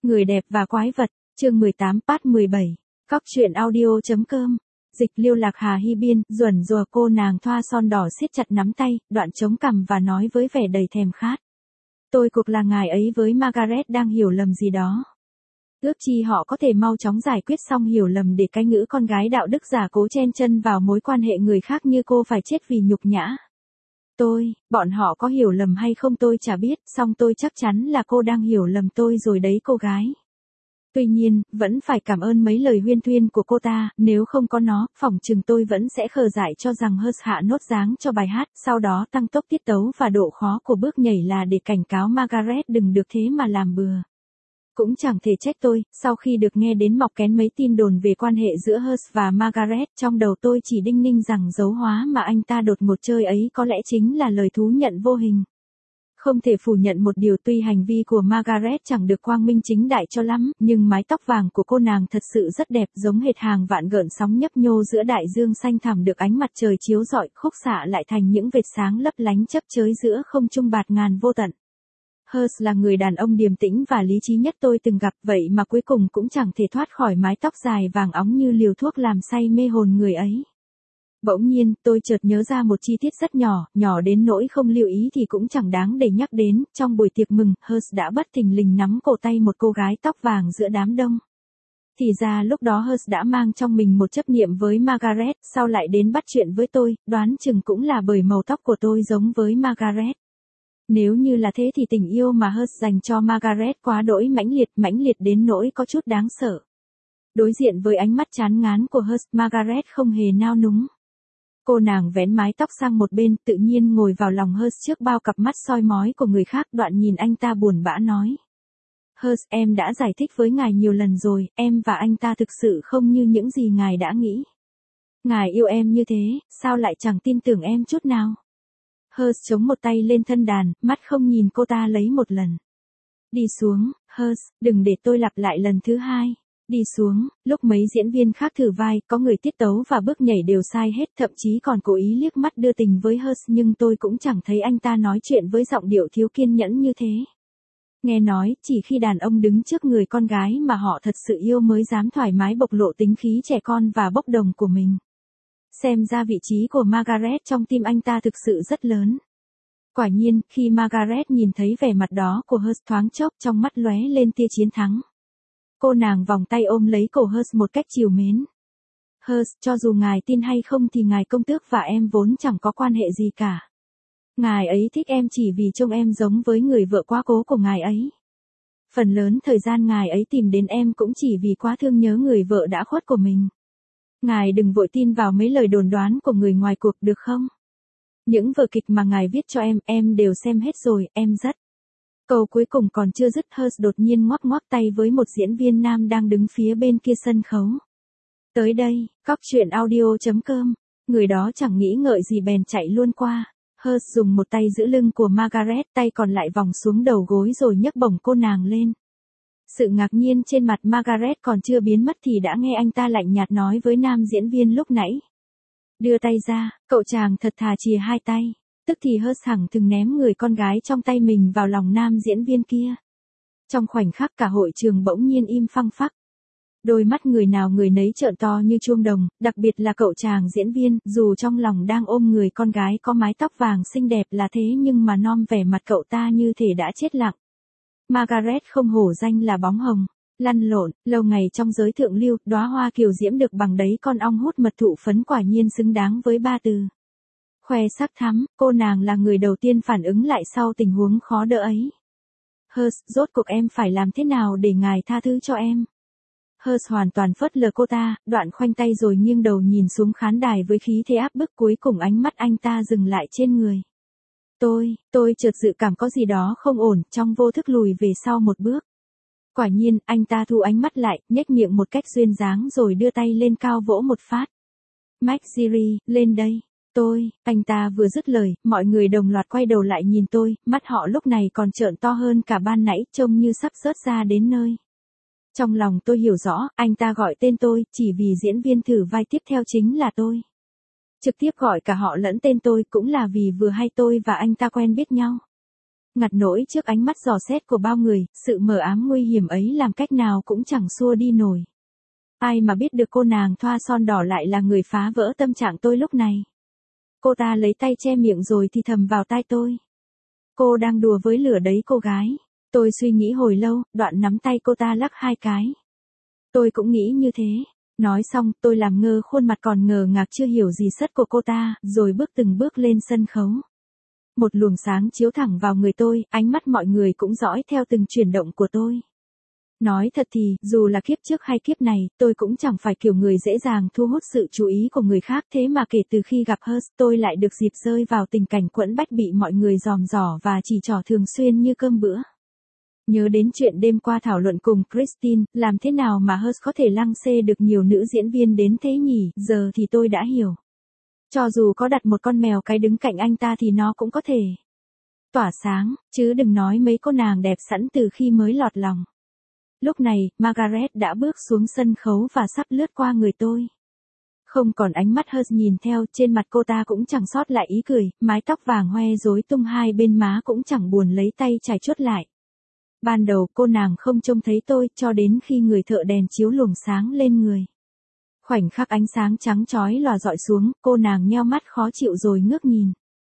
Người đẹp và quái vật, chương 18 part 17. Cóc truyện audio.com. Dịch Liêu Lạc Hà Hy Biên, duẩn rùa cô nàng thoa son đỏ siết chặt nắm tay, đoạn chống cằm và nói với vẻ đầy thèm khát. Tôi cuộc là ngài ấy với Margaret đang hiểu lầm gì đó. Ước chi họ có thể mau chóng giải quyết xong hiểu lầm để cái ngữ con gái đạo đức giả cố chen chân vào mối quan hệ người khác như cô phải chết vì nhục nhã. Bọn họ có hiểu lầm hay không tôi chả biết, song tôi chắc chắn là cô đang hiểu lầm tôi rồi đấy cô gái. Tuy nhiên, vẫn phải cảm ơn mấy lời huyên thuyên của cô ta, nếu không có nó, phỏng chừng tôi vẫn sẽ khờ dại cho rằng Hers hạ nốt dáng cho bài hát, sau đó tăng tốc tiết tấu và độ khó của bước nhảy là để cảnh cáo Margaret đừng được thế mà làm bừa. Cũng chẳng thể trách tôi, sau khi được nghe đến mọc kén mấy tin đồn về quan hệ giữa Hers và Margaret, trong đầu tôi chỉ đinh ninh rằng dấu hóa mà anh ta đột ngột chơi ấy có lẽ chính là lời thú nhận vô hình. Không thể phủ nhận một điều, tuy hành vi của Margaret chẳng được quang minh chính đại cho lắm, nhưng mái tóc vàng của cô nàng thật sự rất đẹp, giống hệt hàng vạn gợn sóng nhấp nhô giữa đại dương xanh thẳm được ánh mặt trời chiếu rọi, khúc xạ lại thành những vệt sáng lấp lánh chấp chới giữa không trung bạt ngàn vô tận. Hers là người đàn ông điềm tĩnh và lý trí nhất tôi từng gặp, vậy mà cuối cùng cũng chẳng thể thoát khỏi mái tóc dài vàng óng như liều thuốc làm say mê hồn người ấy. Bỗng nhiên, tôi chợt nhớ ra một chi tiết rất nhỏ đến nỗi không lưu ý thì cũng chẳng đáng để nhắc đến, trong buổi tiệc mừng, Hers đã bất thình lình nắm cổ tay một cô gái tóc vàng giữa đám đông. Thì ra lúc đó Hers đã mang trong mình một chấp niệm với Margaret, sau lại đến bắt chuyện với tôi, đoán chừng cũng là bởi màu tóc của tôi giống với Margaret. Nếu như là thế thì tình yêu mà Hers dành cho Margaret quá đỗi mãnh liệt đến nỗi có chút đáng sợ. Đối diện với ánh mắt chán ngán của Hers, Margaret không hề nao núng. Cô nàng vén mái tóc sang một bên, tự nhiên ngồi vào lòng Hers trước bao cặp mắt soi mói của người khác, đoạn nhìn anh ta buồn bã nói. Hers, em đã giải thích với ngài nhiều lần rồi, em và anh ta thực sự không như những gì ngài đã nghĩ. Ngài yêu em như thế, sao lại chẳng tin tưởng em chút nào? Hers chống một tay lên thân đàn, mắt không nhìn cô ta lấy một lần. Đi xuống, Hers, đừng để tôi lặp lại lần thứ hai. Đi xuống. Lúc mấy diễn viên khác thử vai, có người tiết tấu và bước nhảy đều sai hết, thậm chí còn cố ý liếc mắt đưa tình với Hers, nhưng tôi cũng chẳng thấy anh ta nói chuyện với giọng điệu thiếu kiên nhẫn như thế. Nghe nói, chỉ khi đàn ông đứng trước người con gái mà họ thật sự yêu mới dám thoải mái bộc lộ tính khí trẻ con và bốc đồng của mình. Xem ra vị trí của Margaret trong tim anh ta thực sự rất lớn. Quả nhiên, khi Margaret nhìn thấy vẻ mặt đó của Hers thoáng chốc trong mắt lóe lên tia chiến thắng. Cô nàng vòng tay ôm lấy cổ Hers một cách trìu mến. Hers, cho dù ngài tin hay không thì ngài công tước và em vốn chẳng có quan hệ gì cả. Ngài ấy thích em chỉ vì trông em giống với người vợ quá cố của ngài ấy. Phần lớn thời gian ngài ấy tìm đến em cũng chỉ vì quá thương nhớ người vợ đã khuất của mình. Ngài đừng vội tin vào mấy lời đồn đoán của người ngoài cuộc được không? Những vở kịch mà ngài viết cho em đều xem hết rồi, em rất. Câu cuối cùng còn chưa dứt, Hers đột nhiên ngoắc tay với một diễn viên nam đang đứng phía bên kia sân khấu. Tới đây, cóc truyện audio.com, người đó chẳng nghĩ ngợi gì bèn chạy luôn qua. Hers dùng một tay giữ lưng của Margaret, tay còn lại vòng xuống đầu gối rồi nhấc bổng cô nàng lên. Sự ngạc nhiên trên mặt Margaret còn chưa biến mất thì đã nghe anh ta lạnh nhạt nói với nam diễn viên lúc nãy. Đưa tay ra, cậu chàng thật thà chìa hai tay. Tức thì Hers hẳn từng ném người con gái trong tay mình vào lòng nam diễn viên kia. Trong khoảnh khắc cả hội trường bỗng nhiên im phăng phắc. Đôi mắt người nào người nấy trợn to như chuông đồng, đặc biệt là cậu chàng diễn viên, dù trong lòng đang ôm người con gái có mái tóc vàng xinh đẹp là thế nhưng mà nom vẻ mặt cậu ta như thể đã chết lặng. Margaret không hổ danh là bóng hồng, lăn lộn, lâu ngày trong giới thượng lưu, đóa hoa kiều diễm được bằng đấy con ong hút mật thụ phấn quả nhiên xứng đáng với ba từ. Khoe sắc thắm, cô nàng là người đầu tiên phản ứng lại sau tình huống khó đỡ ấy. Hers, rốt cuộc em phải làm thế nào để ngài tha thứ cho em? Hers hoàn toàn phớt lờ cô ta, đoạn khoanh tay rồi nghiêng đầu nhìn xuống khán đài với khí thế áp bức, cuối cùng ánh mắt anh ta dừng lại trên người. Tôi chợt dự cảm có gì đó không ổn, trong vô thức lùi về sau một bước. Quả nhiên, anh ta thu ánh mắt lại, nhếch miệng một cách duyên dáng rồi đưa tay lên cao vỗ một phát. McGeary, lên đây. Anh ta vừa dứt lời, mọi người đồng loạt quay đầu lại nhìn tôi, mắt họ lúc này còn trợn to hơn cả ban nãy, trông như sắp rớt ra đến nơi. Trong lòng tôi hiểu rõ, anh ta gọi tên tôi, chỉ vì diễn viên thử vai tiếp theo chính là tôi. Trực tiếp gọi cả họ lẫn tên tôi cũng là vì vừa hay tôi và anh ta quen biết nhau. Ngặt nỗi trước ánh mắt dò xét của bao người, sự mờ ám nguy hiểm ấy làm cách nào cũng chẳng xua đi nổi. Ai mà biết được cô nàng thoa son đỏ lại là người phá vỡ tâm trạng tôi lúc này. Cô ta lấy tay che miệng rồi thì thầm vào tai tôi. Cô đang đùa với lửa đấy cô gái. Tôi suy nghĩ hồi lâu, đoạn nắm tay cô ta lắc 2 cái. Tôi cũng nghĩ như thế. Nói xong, tôi làm ngơ khuôn mặt còn ngờ ngác chưa hiểu gì sất của cô ta, rồi bước từng bước lên sân khấu. Một luồng sáng chiếu thẳng vào người tôi, ánh mắt mọi người cũng dõi theo từng chuyển động của tôi. Nói thật thì, dù là kiếp trước hay kiếp này, tôi cũng chẳng phải kiểu người dễ dàng thu hút sự chú ý của người khác, thế mà kể từ khi gặp Hers, tôi lại được dịp rơi vào tình cảnh quẫn bách bị mọi người dòm dỏ và chỉ trỏ thường xuyên như cơm bữa. Nhớ đến chuyện đêm qua thảo luận cùng Christine, làm thế nào mà Hers có thể lăng xê được nhiều nữ diễn viên đến thế nhỉ, giờ thì tôi đã hiểu. Cho dù có đặt một con mèo cái đứng cạnh anh ta thì nó cũng có thể tỏa sáng, chứ đừng nói mấy cô nàng đẹp sẵn từ khi mới lọt lòng. Lúc này, Margaret đã bước xuống sân khấu và sắp lướt qua người tôi. Không còn ánh mắt Hers nhìn theo, trên mặt cô ta cũng chẳng sót lại ý cười, mái tóc vàng hoe rối tung hai bên má cũng chẳng buồn lấy tay chải chuốt lại. Ban đầu cô nàng không trông thấy tôi, cho đến khi người thợ đèn chiếu luồng sáng lên người. Khoảnh khắc ánh sáng trắng chói lòa dọi xuống, cô nàng nheo mắt khó chịu rồi ngước nhìn.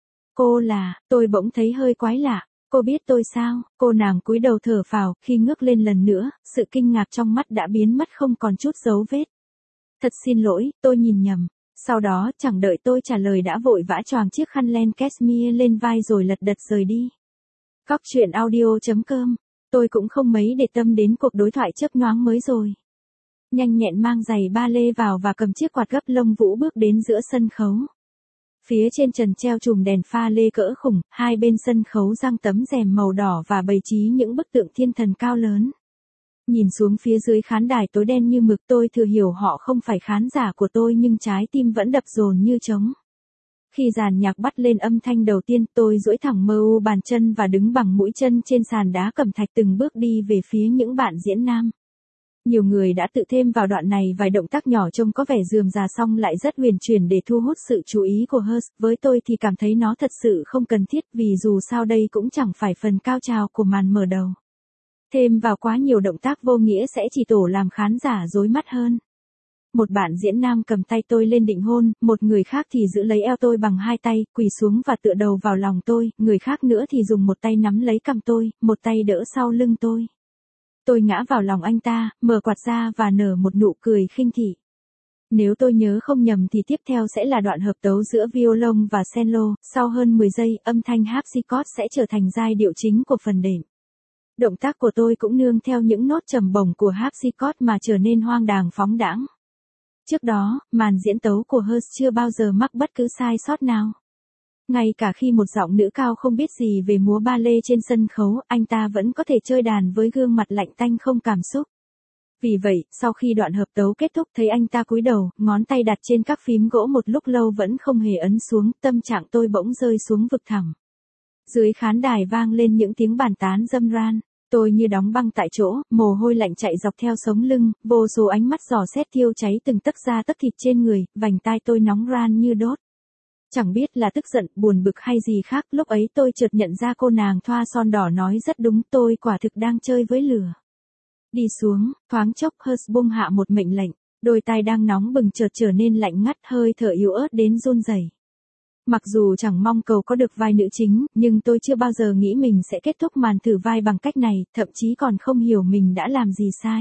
Cô là, tôi bỗng thấy hơi quái lạ. Cô biết tôi sao? Cô nàng cúi đầu thở phào, khi ngước lên lần nữa, sự kinh ngạc trong mắt đã biến mất không còn chút dấu vết. Thật xin lỗi, tôi nhìn nhầm. Sau đó, chẳng đợi tôi trả lời đã vội vã choàng chiếc khăn len cashmere lên vai rồi lật đật rời đi. Góc truyện audio.com. Tôi cũng không mấy để tâm đến cuộc đối thoại chớp nhoáng mới rồi. Nhanh nhẹn mang giày ba lê vào và cầm chiếc quạt gấp lông vũ bước đến giữa sân khấu. Phía trên trần treo chùm đèn pha lê cỡ khủng, hai bên sân khấu giăng tấm rèm màu đỏ và bày trí những bức tượng thiên thần cao lớn. Nhìn xuống phía dưới khán đài tối đen như mực, tôi thừa hiểu họ không phải khán giả của tôi nhưng trái tim vẫn đập dồn như trống. Khi dàn nhạc bắt lên âm thanh đầu tiên, tôi duỗi thẳng mơ u bàn chân và đứng bằng mũi chân trên sàn đá cẩm thạch từng bước đi về phía những bạn diễn nam. Nhiều người đã tự thêm vào đoạn này vài động tác nhỏ trông có vẻ rườm rà song lại rất huyền chuyển để thu hút sự chú ý của Hers. Với tôi thì cảm thấy nó thật sự không cần thiết vì dù sao đây cũng chẳng phải phần cao trào của màn mở đầu. Thêm vào quá nhiều động tác vô nghĩa sẽ chỉ tổ làm khán giả rối mắt hơn. Một bạn diễn nam cầm tay tôi lên định hôn, một người khác thì giữ lấy eo tôi bằng 2 tay, quỳ xuống và tựa đầu vào lòng tôi, người khác nữa thì dùng một tay nắm lấy cằm tôi, một tay đỡ sau lưng tôi. Tôi ngã vào lòng anh ta, mở quạt ra và nở một nụ cười khinh thị. Nếu tôi nhớ không nhầm thì tiếp theo sẽ là đoạn hợp tấu giữa violon và cello, sau hơn 10 giây, âm thanh harpsichord sẽ trở thành giai điệu chính của phần đệm. Động tác của tôi cũng nương theo những nốt trầm bổng của harpsichord mà trở nên hoang đàng phóng đãng. Trước đó, màn diễn tấu của Hers chưa bao giờ mắc bất cứ sai sót nào. Ngay cả khi một giọng nữ cao không biết gì về múa ba lê trên sân khấu, anh ta vẫn có thể chơi đàn với gương mặt lạnh tanh không cảm xúc. Vì vậy, sau khi đoạn hợp tấu kết thúc thấy anh ta cúi đầu, ngón tay đặt trên các phím gỗ một lúc lâu vẫn không hề ấn xuống, tâm trạng tôi bỗng rơi xuống vực thẳm. Dưới khán đài vang lên những tiếng bàn tán râm ran. Tôi như đóng băng tại chỗ, mồ hôi lạnh chạy dọc theo sống lưng, vô số ánh mắt dò xét thiêu cháy từng tấc da tấc thịt trên người, vành tai tôi nóng ran như đốt. Chẳng biết là tức giận, buồn bực hay gì khác, lúc ấy tôi chợt nhận ra cô nàng thoa son đỏ nói rất đúng, tôi quả thực đang chơi với lửa. Đi xuống, thoáng chốc Hers bung hạ một mệnh lệnh, đôi tai đang nóng bừng chợt trở nên lạnh ngắt, hơi thở yếu ớt đến run rẩy. Mặc dù chẳng mong cầu có được vai nữ chính, nhưng tôi chưa bao giờ nghĩ mình sẽ kết thúc màn thử vai bằng cách này, thậm chí còn không hiểu mình đã làm gì sai.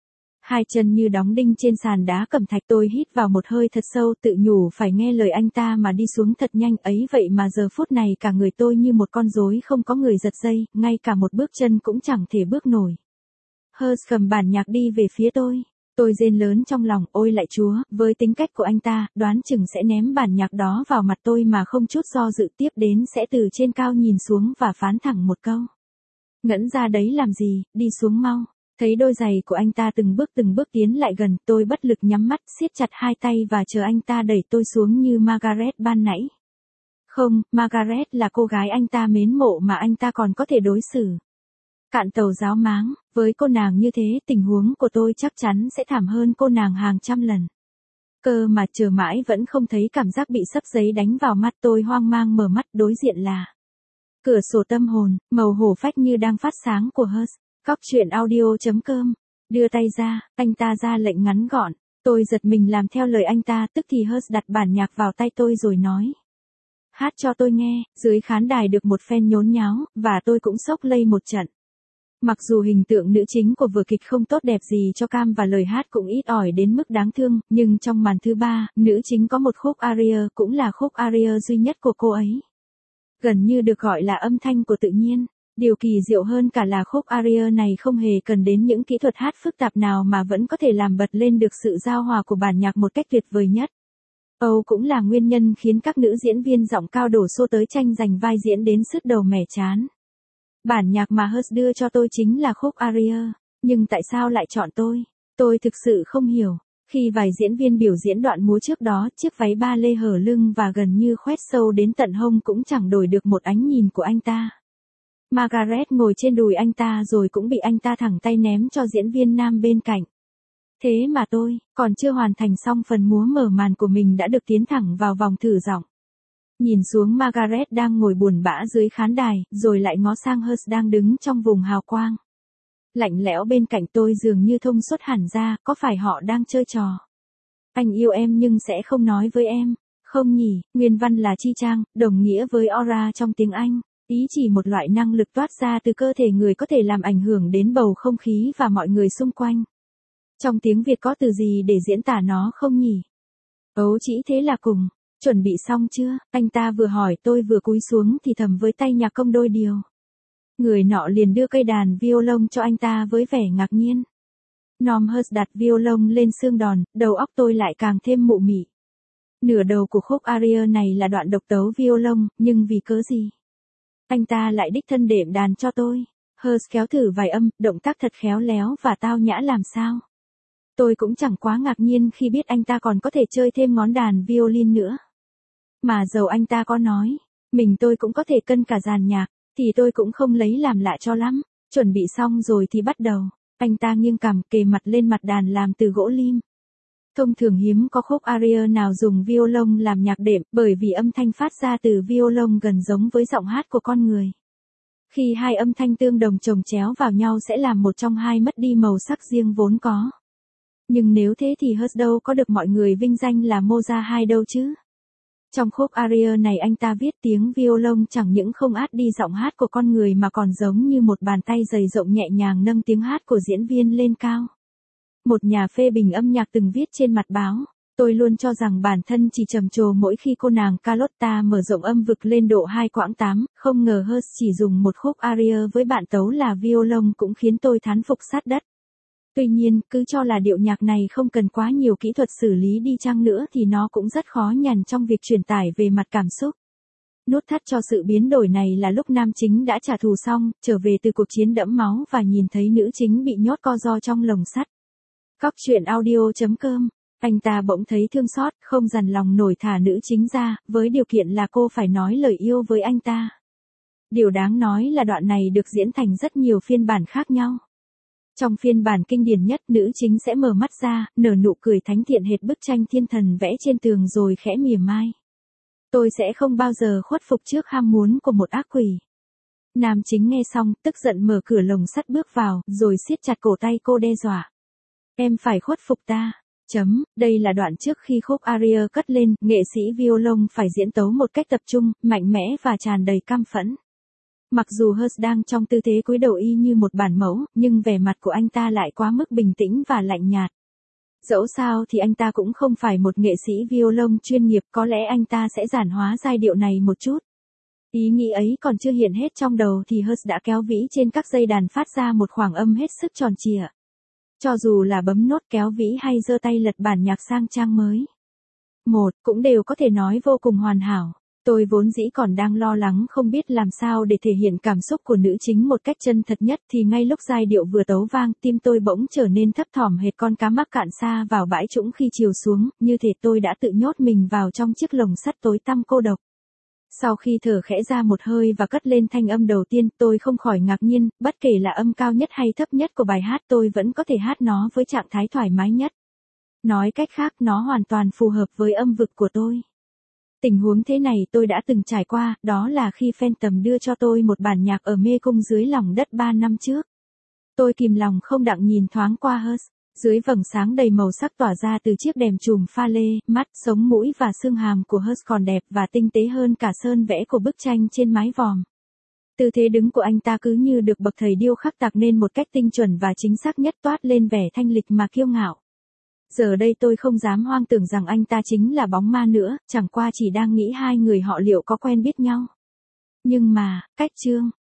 Hai chân như đóng đinh trên sàn đá cẩm thạch, tôi hít vào một hơi thật sâu, tự nhủ phải nghe lời anh ta mà đi xuống thật nhanh ấy, vậy mà giờ phút này cả người tôi như một con rối không có người giật dây, ngay cả một bước chân cũng chẳng thể bước nổi. Hers cầm bản nhạc đi về phía tôi. Tôi rên lớn trong lòng, ôi lạy Chúa, với tính cách của anh ta, đoán chừng sẽ ném bản nhạc đó vào mặt tôi mà không chút do dự, tiếp đến sẽ từ trên cao nhìn xuống và phán thẳng một câu. Ngẫn ra đấy làm gì, đi xuống mau. Thấy đôi giày của anh ta từng bước tiến lại gần, tôi bất lực nhắm mắt, siết chặt hai tay và chờ anh ta đẩy tôi xuống như Margaret ban nãy. Không, Margaret là cô gái anh ta mến mộ mà anh ta còn có thể đối xử cạn tàu giáo máng, với cô nàng như thế, tình huống của tôi chắc chắn sẽ thảm hơn cô nàng hàng trăm lần. Cơ mà chờ mãi vẫn không thấy cảm giác bị xấp giấy đánh vào mắt, tôi hoang mang mở mắt, đối diện là Cửa sổ tâm hồn, màu hổ phách như đang phát sáng của Hers. Cóc truyện audio.com. Đưa tay ra, anh ta ra lệnh ngắn gọn. Tôi giật mình làm theo lời anh ta, tức thì Hers đặt bản nhạc vào tay tôi rồi nói. Hát cho tôi nghe. Dưới khán đài được một phen nhốn nháo, và tôi cũng sốc lây một trận. Mặc dù hình tượng nữ chính của vở kịch không tốt đẹp gì cho cam và lời hát cũng ít ỏi đến mức đáng thương, nhưng trong màn thứ ba, nữ chính có một khúc aria, cũng là khúc aria duy nhất của cô ấy. Gần như được gọi là âm thanh của tự nhiên. Điều kỳ diệu hơn cả là khúc aria này không hề cần đến những kỹ thuật hát phức tạp nào mà vẫn có thể làm bật lên được sự giao hòa của bản nhạc một cách tuyệt vời nhất. Âu cũng là nguyên nhân khiến các nữ diễn viên giọng cao đổ xô tới tranh giành vai diễn đến sứt đầu mẻ trán. Bản nhạc mà Hers đưa cho tôi chính là khúc aria, nhưng tại sao lại chọn tôi? Tôi thực sự không hiểu. Khi vài diễn viên biểu diễn đoạn múa trước đó, chiếc váy ba lê hở lưng và gần như khoét sâu đến tận hông cũng chẳng đổi được một ánh nhìn của anh ta. Margaret ngồi trên đùi anh ta rồi cũng bị anh ta thẳng tay ném cho diễn viên nam bên cạnh. Thế mà tôi, còn chưa hoàn thành xong phần múa mở màn của mình đã được tiến thẳng vào vòng thử giọng. Nhìn xuống Margaret đang ngồi buồn bã dưới khán đài, rồi lại ngó sang Hers đang đứng trong vùng hào quang. Lạnh lẽo bên cạnh tôi dường như thông suốt hẳn ra, có phải họ đang chơi trò? Anh yêu em nhưng sẽ không nói với em. Không nhỉ, nguyên văn là chi chang, đồng nghĩa với aura trong tiếng Anh. Ý chỉ một loại năng lực toát ra từ cơ thể người có thể làm ảnh hưởng đến bầu không khí và mọi người xung quanh. Trong tiếng Việt có từ gì để diễn tả nó không nhỉ? Ấu chỉ thế là cùng. Chuẩn bị xong chưa? Anh ta vừa hỏi tôi vừa cúi xuống thì thầm với tay nhạc công đôi điều. Người nọ liền đưa cây đàn violon cho anh ta với vẻ ngạc nhiên. Norm Hers đặt violon lên xương đòn, đầu óc tôi lại càng thêm mụ mị. Nửa đầu của khúc aria này là đoạn độc tấu violon, nhưng vì cớ gì? Anh ta lại đích thân đệm đàn cho tôi. Hers kéo thử vài âm, động tác thật khéo léo và tao nhã làm sao. Tôi cũng chẳng quá ngạc nhiên khi biết anh ta còn có thể chơi thêm ngón đàn violin nữa. Mà dầu anh ta có nói, tôi cũng có thể cân cả dàn nhạc, thì tôi cũng không lấy làm lạ cho lắm. Chuẩn bị xong rồi thì bắt đầu. Anh ta nghiêng cằm kề mặt lên mặt đàn làm từ gỗ lim. Thông thường hiếm có khúc aria nào dùng violon làm nhạc đệm, bởi vì âm thanh phát ra từ violon gần giống với giọng hát của con người. Khi hai âm thanh tương đồng chồng chéo vào nhau sẽ làm một trong hai mất đi màu sắc riêng vốn có. Nhưng nếu thế thì Hers đâu có được mọi người vinh danh là Mozart hai đâu chứ. Trong khúc aria này anh ta viết tiếng violon chẳng những không át đi giọng hát của con người mà còn giống như một bàn tay dày rộng nhẹ nhàng nâng tiếng hát của diễn viên lên cao. Một nhà phê bình âm nhạc từng viết trên mặt báo, tôi luôn cho rằng bản thân chỉ trầm trồ mỗi khi cô nàng Carlotta mở rộng âm vực lên độ 2/8, không ngờ Hers chỉ dùng một khúc aria với bạn tấu là violon cũng khiến tôi thán phục sát đất. Tuy nhiên, cứ cho là điệu nhạc này không cần quá nhiều kỹ thuật xử lý đi chăng nữa thì nó cũng rất khó nhằn trong việc truyền tải về mặt cảm xúc. Nút thắt cho sự biến đổi này là lúc nam chính đã trả thù xong, trở về từ cuộc chiến đẫm máu và nhìn thấy nữ chính bị nhốt co ro trong lồng sắt. Cóc truyện audio.com. Anh ta bỗng thấy thương xót, không dằn lòng nổi thả nữ chính ra, với điều kiện là cô phải nói lời yêu với anh ta. Điều đáng nói là đoạn này được diễn thành rất nhiều phiên bản khác nhau. Trong phiên bản kinh điển nhất, nữ chính sẽ mở mắt ra, nở nụ cười thánh thiện hệt bức tranh thiên thần vẽ trên tường rồi khẽ mỉa mai. Tôi sẽ không bao giờ khuất phục trước ham muốn của một ác quỷ. Nam chính nghe xong, tức giận mở cửa lồng sắt bước vào, rồi siết chặt cổ tay cô đe dọa. Em phải khuất phục ta. Đây là đoạn trước khi khúc aria cất lên, nghệ sĩ violon phải diễn tấu một cách tập trung, mạnh mẽ và tràn đầy căm phẫn. Mặc dù Hers đang trong tư thế cúi đầu y như một bản mẫu, nhưng vẻ mặt của anh ta lại quá mức bình tĩnh và lạnh nhạt. Dẫu sao thì anh ta cũng không phải một nghệ sĩ violon chuyên nghiệp, có lẽ anh ta sẽ giản hóa giai điệu này một chút. Ý nghĩ ấy còn chưa hiện hết trong đầu thì Hers đã kéo vĩ trên các dây đàn phát ra một khoảng âm hết sức tròn trịa. Cho dù là bấm nốt kéo vĩ hay giơ tay lật bản nhạc sang trang mới. Cũng đều có thể nói vô cùng hoàn hảo. Tôi vốn dĩ còn đang lo lắng không biết làm sao để thể hiện cảm xúc của nữ chính một cách chân thật nhất thì ngay lúc giai điệu vừa tấu vang, tim tôi bỗng trở nên thấp thỏm hệt con cá mắc cạn xa vào bãi trũng khi chiều xuống, như thể tôi đã tự nhốt mình vào trong chiếc lồng sắt tối tăm cô độc. Sau khi thở khẽ ra một hơi và cất lên thanh âm đầu tiên, tôi không khỏi ngạc nhiên, bất kể là âm cao nhất hay thấp nhất của bài hát tôi vẫn có thể hát nó với trạng thái thoải mái nhất. Nói cách khác, nó hoàn toàn phù hợp với âm vực của tôi. Tình huống thế này tôi đã từng trải qua, đó là khi Phantom đưa cho tôi một bản nhạc ở mê cung dưới lòng đất 3 năm trước. Tôi kìm lòng không đặng nhìn thoáng qua Hers. Dưới vầng sáng đầy màu sắc tỏa ra từ chiếc đèn chùm pha lê, mắt, sống mũi và xương hàm của Hers còn đẹp và tinh tế hơn cả sơn vẽ của bức tranh trên mái vòm. Tư thế đứng của anh ta cứ như được bậc thầy điêu khắc tạc nên một cách tinh chuẩn và chính xác nhất, toát lên vẻ thanh lịch mà kiêu ngạo. Giờ đây tôi không dám hoang tưởng rằng anh ta chính là bóng ma nữa, chẳng qua chỉ đang nghĩ hai người họ liệu có quen biết nhau. Nhưng mà, cách chương